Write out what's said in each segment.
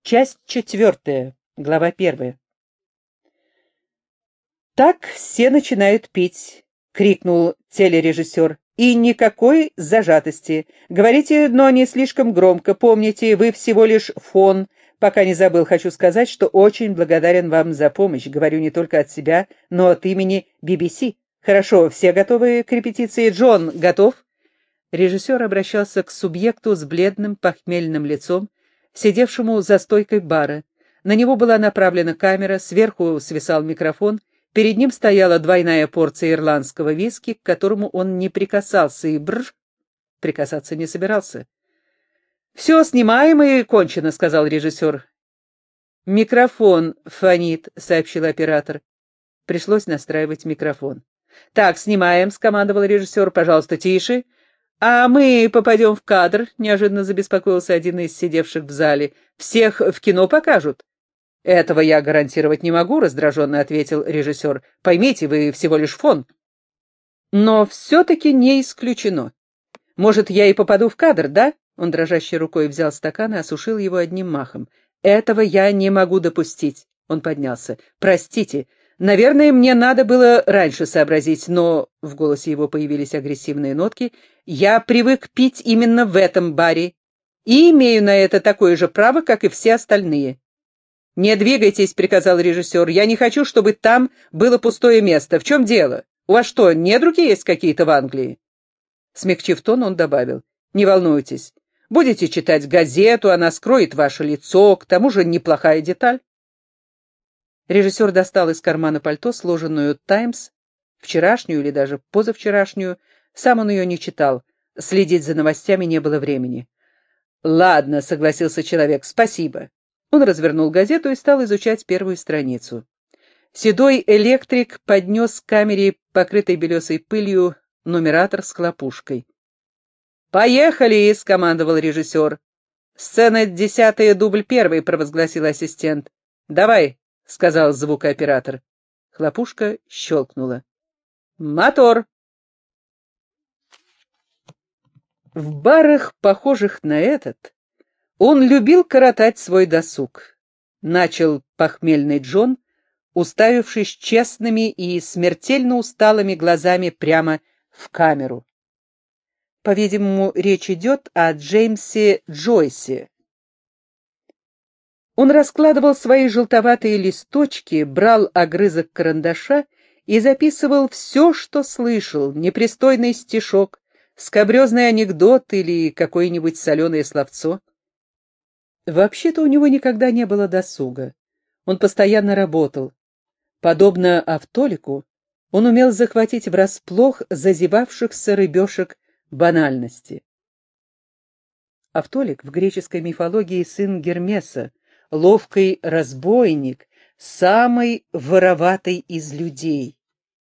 Часть 4, глава 1. «Так все начинают пить», — крикнул телережиссер. «И никакой зажатости. Говорите, но не слишком громко. Помните, вы всего лишь фон. Пока не забыл, хочу сказать, что очень благодарен вам за помощь. Говорю не только от себя, но от имени BBC. Хорошо, все готовы к репетиции? Джон, готов?» Режиссер обращался к субъекту с бледным похмельным лицом, сидевшему за стойкой бара. На него была направлена камера, сверху свисал микрофон, перед ним стояла двойная порция ирландского виски, к которому он не прикасался и прикасаться не собирался. «Все снимаем и кончено», — сказал режиссер. «Микрофон фонит», — сообщил оператор. Пришлось настраивать микрофон. «Так, снимаем», — скомандовал режиссер. «Пожалуйста, тише». «А мы попадем в кадр», — неожиданно забеспокоился один из сидевших в зале. «Всех в кино покажут». «Этого я гарантировать не могу», — раздраженно ответил режиссер. «Поймите, вы всего лишь фон». «Но все-таки не исключено. Может, я и попаду в кадр, да?» Он дрожащей рукой взял стакан и осушил его одним махом. «Этого я не могу допустить». Он поднялся. «Простите, наверное, мне надо было раньше сообразить, но...» В голосе его появились агрессивные нотки. «Я привык пить именно в этом баре и имею на это такое же право, как и все остальные». «Не двигайтесь», — приказал режиссер. «Я не хочу, чтобы там было пустое место. В чем дело? У вас что, недруги есть какие-то в Англии?» Смягчив тон, он добавил. «Не волнуйтесь. Будете читать газету, она скроет ваше лицо, к тому же неплохая деталь». Режиссер достал из кармана пальто сложенную «Таймс», вчерашнюю или даже позавчерашнюю. Сам он ее не читал. Следить за новостями не было времени. «Ладно», — согласился человек, — «спасибо». Он развернул газету и стал изучать первую страницу. Седой электрик поднес к камере, покрытой белесой пылью, нумератор с хлопушкой. «Поехали!» — скомандовал режиссер. «Сцена 10, дубль 1», — провозгласил ассистент. «Давай», — сказал звукооператор. Хлопушка щелкнула. «Мотор!» В барах, похожих на этот, он любил коротать свой досуг. Начал похмельный Джон, уставившись честными и смертельно усталыми глазами прямо в камеру. По-видимому, речь идет о Джеймсе Джойсе. Он раскладывал свои желтоватые листочки, брал огрызок карандаша и записывал все, что слышал, непристойный стишок, скабрезный анекдот или какое-нибудь соленое словцо. Вообще-то у него никогда не было досуга. Он постоянно работал. Подобно Автолику, он умел захватить врасплох зазевавшихся рыбешек банальности. Автолик в греческой мифологии сын Гермеса, ловкий разбойник, самый вороватый из людей.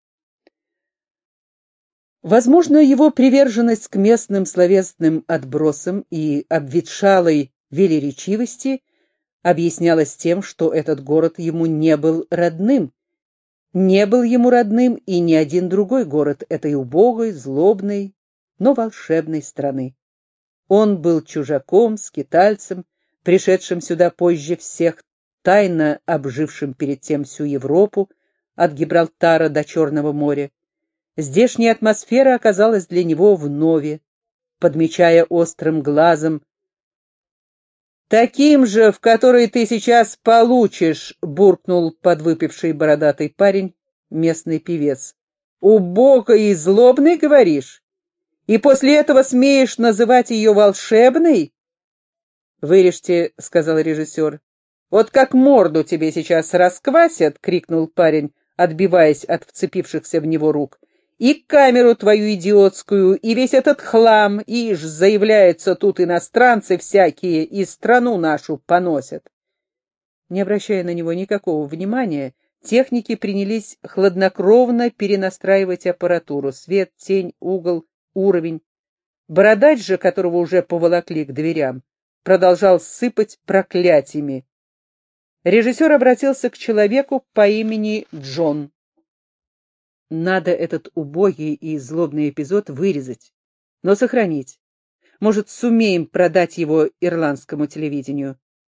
Возможно, его приверженность к местным словесным отбросам и обветшалой велеречивости объяснялась тем, что этот город ему не был родным. Не был ему родным и ни один другой город этой убогой, злобной, но волшебной страны. Он был чужаком, скитальцем, пришедшим сюда позже всех, тайно обжившим перед тем всю Европу, от Гибралтара до Черного моря. Здешняя атмосфера оказалась для него вновь, подмечая острым глазом. «Таким же, в который ты сейчас получишь», — буркнул подвыпивший бородатый парень, местный певец. «Убогой и злобной, говоришь? И после этого смеешь называть ее волшебной?» «Вырежьте», — сказал режиссер. «Вот как морду тебе сейчас расквасят», — крикнул парень, отбиваясь от вцепившихся в него рук. «И камеру твою идиотскую, и весь этот хлам, ишь, заявляются тут иностранцы всякие, и страну нашу поносят». Не обращая на него никакого внимания, техники принялись хладнокровно перенастраивать аппаратуру: свет, тень, угол, уровень. Бородач же, которого уже поволокли к дверям, продолжал сыпать проклятиями. Режиссер обратился к человеку по имени Джон. «Надо этот убогий и злобный эпизод вырезать, но сохранить. Может, сумеем продать его ирландскому телевидению».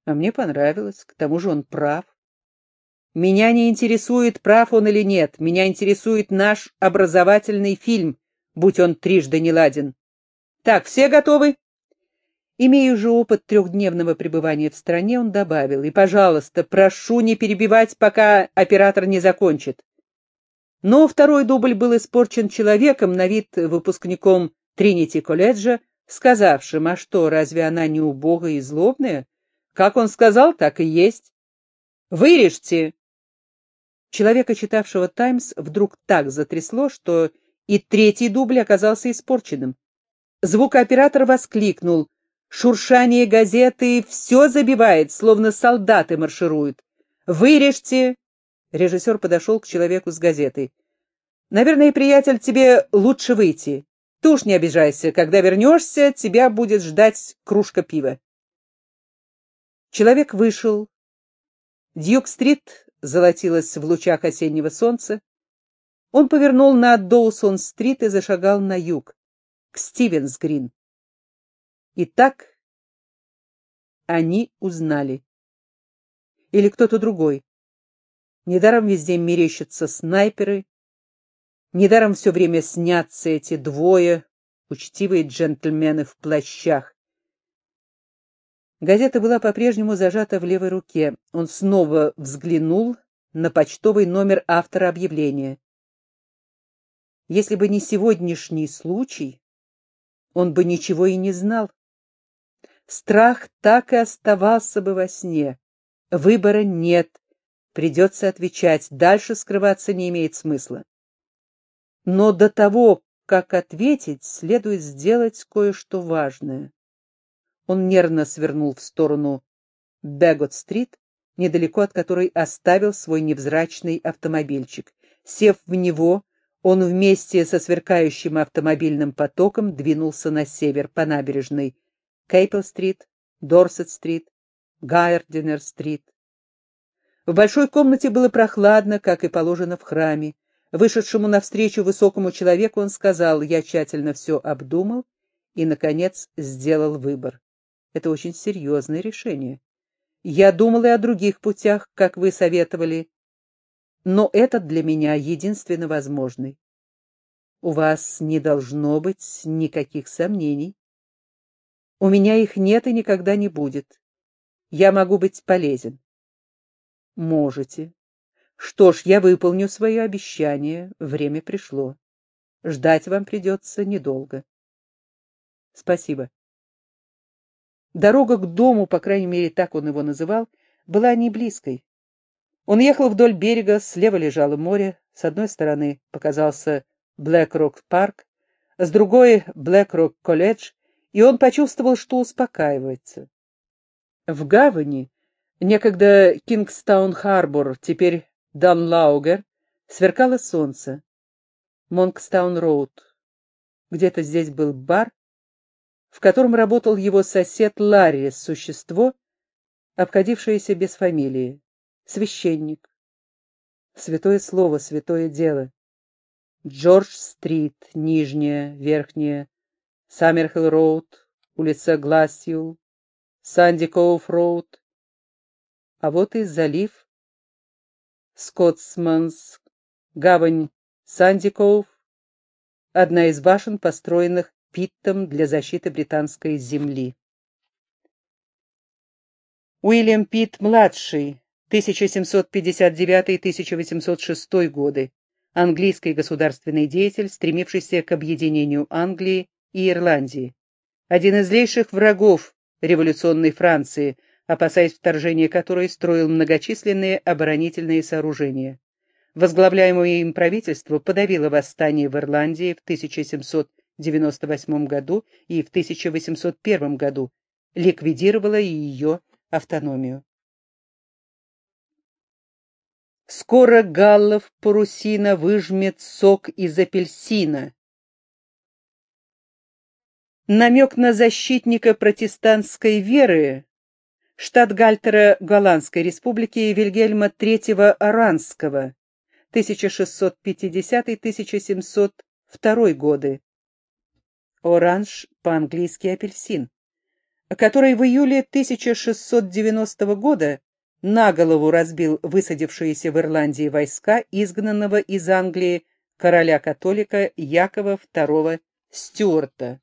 А мне понравилось, к тому же он прав. Меня не интересует, прав он или нет, меня интересует наш образовательный фильм, будь он трижды неладен. Так, все готовы? Имея уже опыт трехдневного пребывания в стране, он добавил: и, пожалуйста, прошу не перебивать, пока оператор не закончит. Но второй дубль был испорчен человеком, на вид выпускником Тринити-колледжа, сказавшим: а что, разве она не убогая и злобная? Как он сказал, так и есть. Вырежьте! Человека, читавшего «Таймс», вдруг так затрясло, что и третий дубль оказался испорченным. Звукооператор воскликнул: шуршание газеты все забивает, словно солдаты маршируют. Вырежьте! Режиссер подошел к человеку с газетой. Наверное, приятель, тебе лучше выйти. Ты уж не обижайся, когда вернешься, тебя будет ждать кружка пива. Человек вышел. Дьюк-стрит золотилась в лучах осеннего солнца. Он повернул на Доусон-стрит и зашагал на юг, к Стивенс-Грин. Итак, они узнали. Или кто-то другой. Недаром везде мерещатся снайперы, недаром все время снятся эти двое, учтивые джентльмены в плащах. Газета была по-прежнему зажата в левой руке. Он снова взглянул на почтовый номер автора объявления. Если бы не сегодняшний случай, он бы ничего и не знал. Страх так и оставался бы во сне. Выбора нет, придется отвечать, дальше скрываться не имеет смысла. Но до того, как ответить, следует сделать кое-что важное. Он нервно свернул в сторону Бэггот-стрит, недалеко от которой оставил свой невзрачный автомобильчик. Сев в него, он вместе со сверкающим автомобильным потоком двинулся на север по набережной Кейпл-стрит, Дорсет-стрит, Гайердинер-стрит. В большой комнате было прохладно, как и положено в храме. Вышедшему навстречу высокому человеку он сказал: «Я тщательно все обдумал и, наконец, сделал выбор. Это очень серьезное решение. Я думал и о других путях, как вы советовали, но этот для меня единственно возможный. У вас не должно быть никаких сомнений. У меня их нет и никогда не будет. Я могу быть полезен». «Можете. Что ж, я выполню свое обещание. Время пришло. Ждать вам придется недолго». «Спасибо». Дорога к дому, по крайней мере, так он его называл, была не близкой. Он ехал вдоль берега, слева лежало море, с одной стороны показался Блэк-Рок-парк, с другой — Блэк-Рок-колледж, и он почувствовал, что успокаивается. В гавани, некогда Кингстаун-Харбор, теперь Данлаугер, сверкало солнце. Монкстаун-роуд. Где-то здесь был бар, в котором работал его сосед Ларри, существо, обходившееся без фамилии, священник. Святое слово, святое дело. Джордж-стрит, Нижняя, Верхняя, Саммерхилл-роуд, улица Гласьюл, Санди-Коуф-роуд. А вот и залив Скотсманс, гавань Санди-Коуф, одна из башен, построенных Питтом для защиты британской земли. Уильям Питт-младший, 1759-1806 годы, английский государственный деятель, стремившийся к объединению Англии и Ирландии, один из злейших врагов революционной Франции, опасаясь вторжения которой строил многочисленные оборонительные сооружения. Возглавляемое им правительство подавило восстание в Ирландии в 1798 году и в 1801 году, ликвидировало и ее автономию. Скоро галлов парусина выжмет сок из апельсина. Намек на защитника протестантской веры штатгальтера Голландской республики Вильгельма III Оранского, 1650-1702 годы. Оранж по-английски апельсин. который в июле 1690 года на голову разбил высадившиеся в Ирландии войска изгнанного из Англии короля-католика Якова II Стюарта.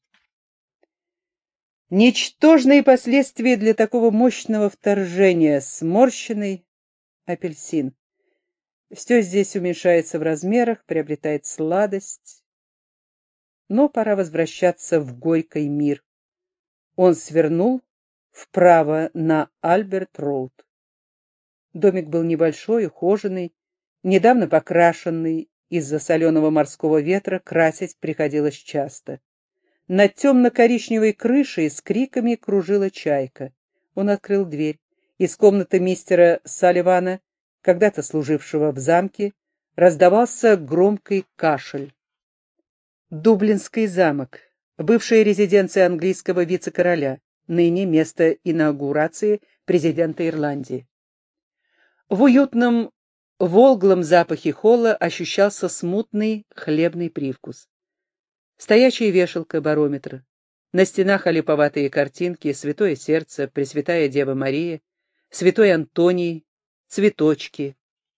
Ничтожные последствия для такого мощного вторжения. Сморщенный апельсин. Все здесь уменьшается в размерах, приобретает сладость. Но пора возвращаться в Горький мир. Он свернул вправо на Альберт-роуд. Домик был небольшой, ухоженный, недавно покрашенный. Из-за соленого морского ветра красить приходилось часто. Над темно-коричневой крышей с криками кружила чайка. Он открыл дверь. Из комнаты мистера Салливана, когда-то служившего в замке, раздавался громкий кашель. Дублинский замок, бывшая резиденция английского вице-короля, ныне место инаугурации президента Ирландии. В уютном волглом запахе холла ощущался смутный хлебный привкус. Стоячая вешалка барометра, на стенах олиповатые картинки, Святое Сердце, Пресвятая Дева Мария, Святой Антоний, цветочки.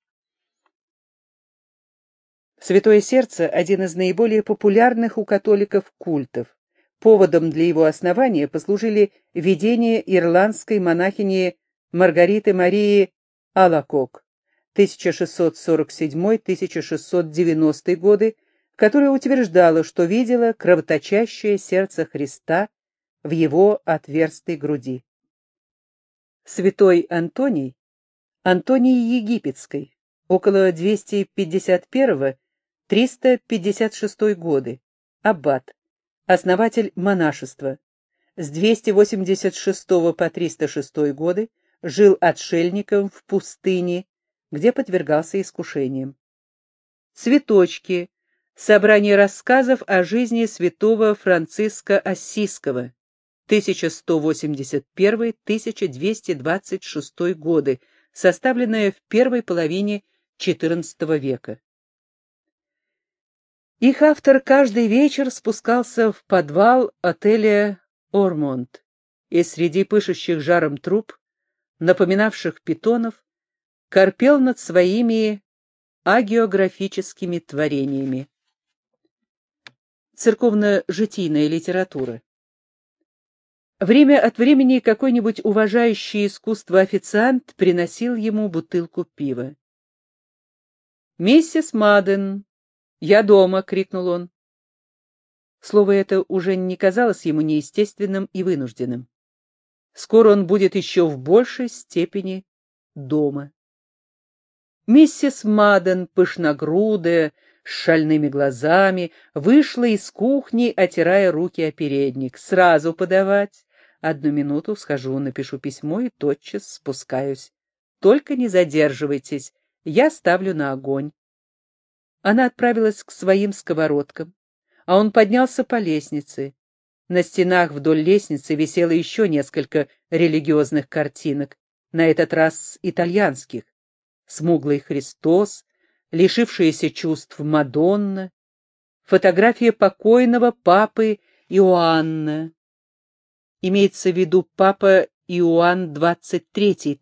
Святое Сердце — один из наиболее популярных у католиков культов. Поводом для его основания послужили видения ирландской монахини Маргариты Марии Алакок 1647-1690 годы, которая утверждала, что видела кровоточащее сердце Христа в его отверстой груди. Святой Антоний, Антоний Египетской, около 251-356 годы, аббат, основатель монашества, с 286 по 306 годы жил отшельником в пустыне, где подвергался искушениям. Цветочки. Собрание рассказов о жизни святого Франциска Ассизского. 1181-1226 годы, составленное в первой половине XIV века. Их автор каждый вечер спускался в подвал отеля «Ормонт», и среди пышущих жаром труб, напоминавших питонов, корпел над своими агеографическими творениями. Церковно-житийная литература. Время от времени какой-нибудь уважающий искусство официант приносил ему бутылку пива. «Миссис Мадден, я дома!» — крикнул он. Слово это уже не казалось ему неестественным и вынужденным. Скоро он будет еще в большей степени дома. Миссис Мадден, пышногрудая, с шальными глазами, вышла из кухни, отирая руки о передник. «Сразу подавать. Одну минуту, схожу, напишу письмо и тотчас спускаюсь. Только не задерживайтесь, я ставлю на огонь». Она отправилась к своим сковородкам, а он поднялся по лестнице. На стенах вдоль лестницы висело еще несколько религиозных картинок, на этот раз итальянских. Смуглый Христос, лишившаяся чувств Мадонна, фотография покойного папы Иоанна. Имеется в виду папа Иоанн XXIII,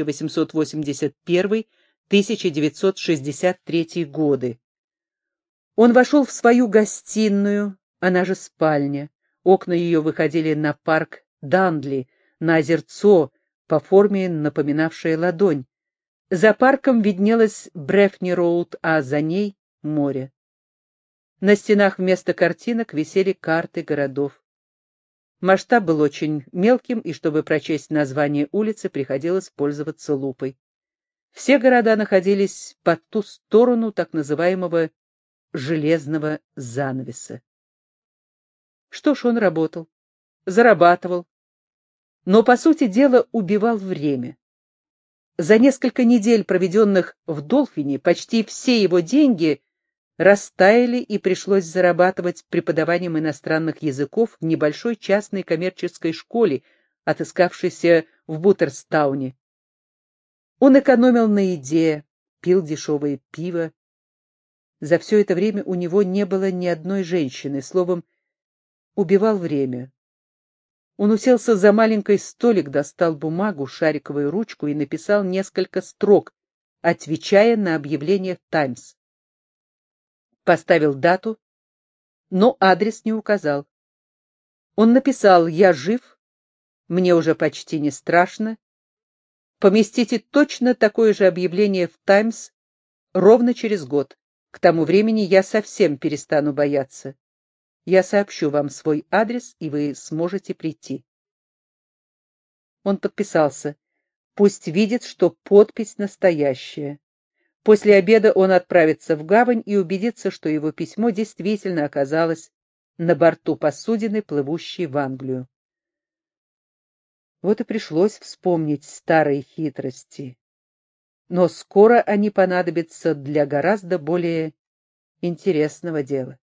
1881-1963 годы. Он вошел в свою гостиную, она же спальня. Окна ее выходили на парк Дандли, на озерцо, по форме напоминавшее ладонь. За парком виднелась Брефни-роуд, а за ней море. На стенах вместо картинок висели карты городов. Масштаб был очень мелким, и чтобы прочесть название улицы, приходилось пользоваться лупой. Все города находились по ту сторону так называемого железного занавеса. Что ж, он работал, зарабатывал, но, по сути дела, убивал время. За несколько недель, проведенных в Долфине, почти все его деньги растаяли, и пришлось зарабатывать преподаванием иностранных языков в небольшой частной коммерческой школе, отыскавшейся в Буттерстауне. Он экономил на еде, пил дешевое пиво. За все это время у него не было ни одной женщины, словом, убивал время. Он уселся за маленький столик, достал бумагу, шариковую ручку и написал несколько строк, отвечая на объявление в «Таймс». Поставил дату, но адрес не указал. Он написал: «Я жив, мне уже почти не страшно. Поместите точно такое же объявление в «Таймс» ровно через год. К тому времени я совсем перестану бояться. Я сообщу вам свой адрес, и вы сможете прийти». Он подписался. Пусть видит, что подпись настоящая. После обеда он отправится в гавань и убедится, что его письмо действительно оказалось на борту посудины, плывущей в Англию. Вот и пришлось вспомнить старые хитрости. Но скоро они понадобятся для гораздо более интересного дела.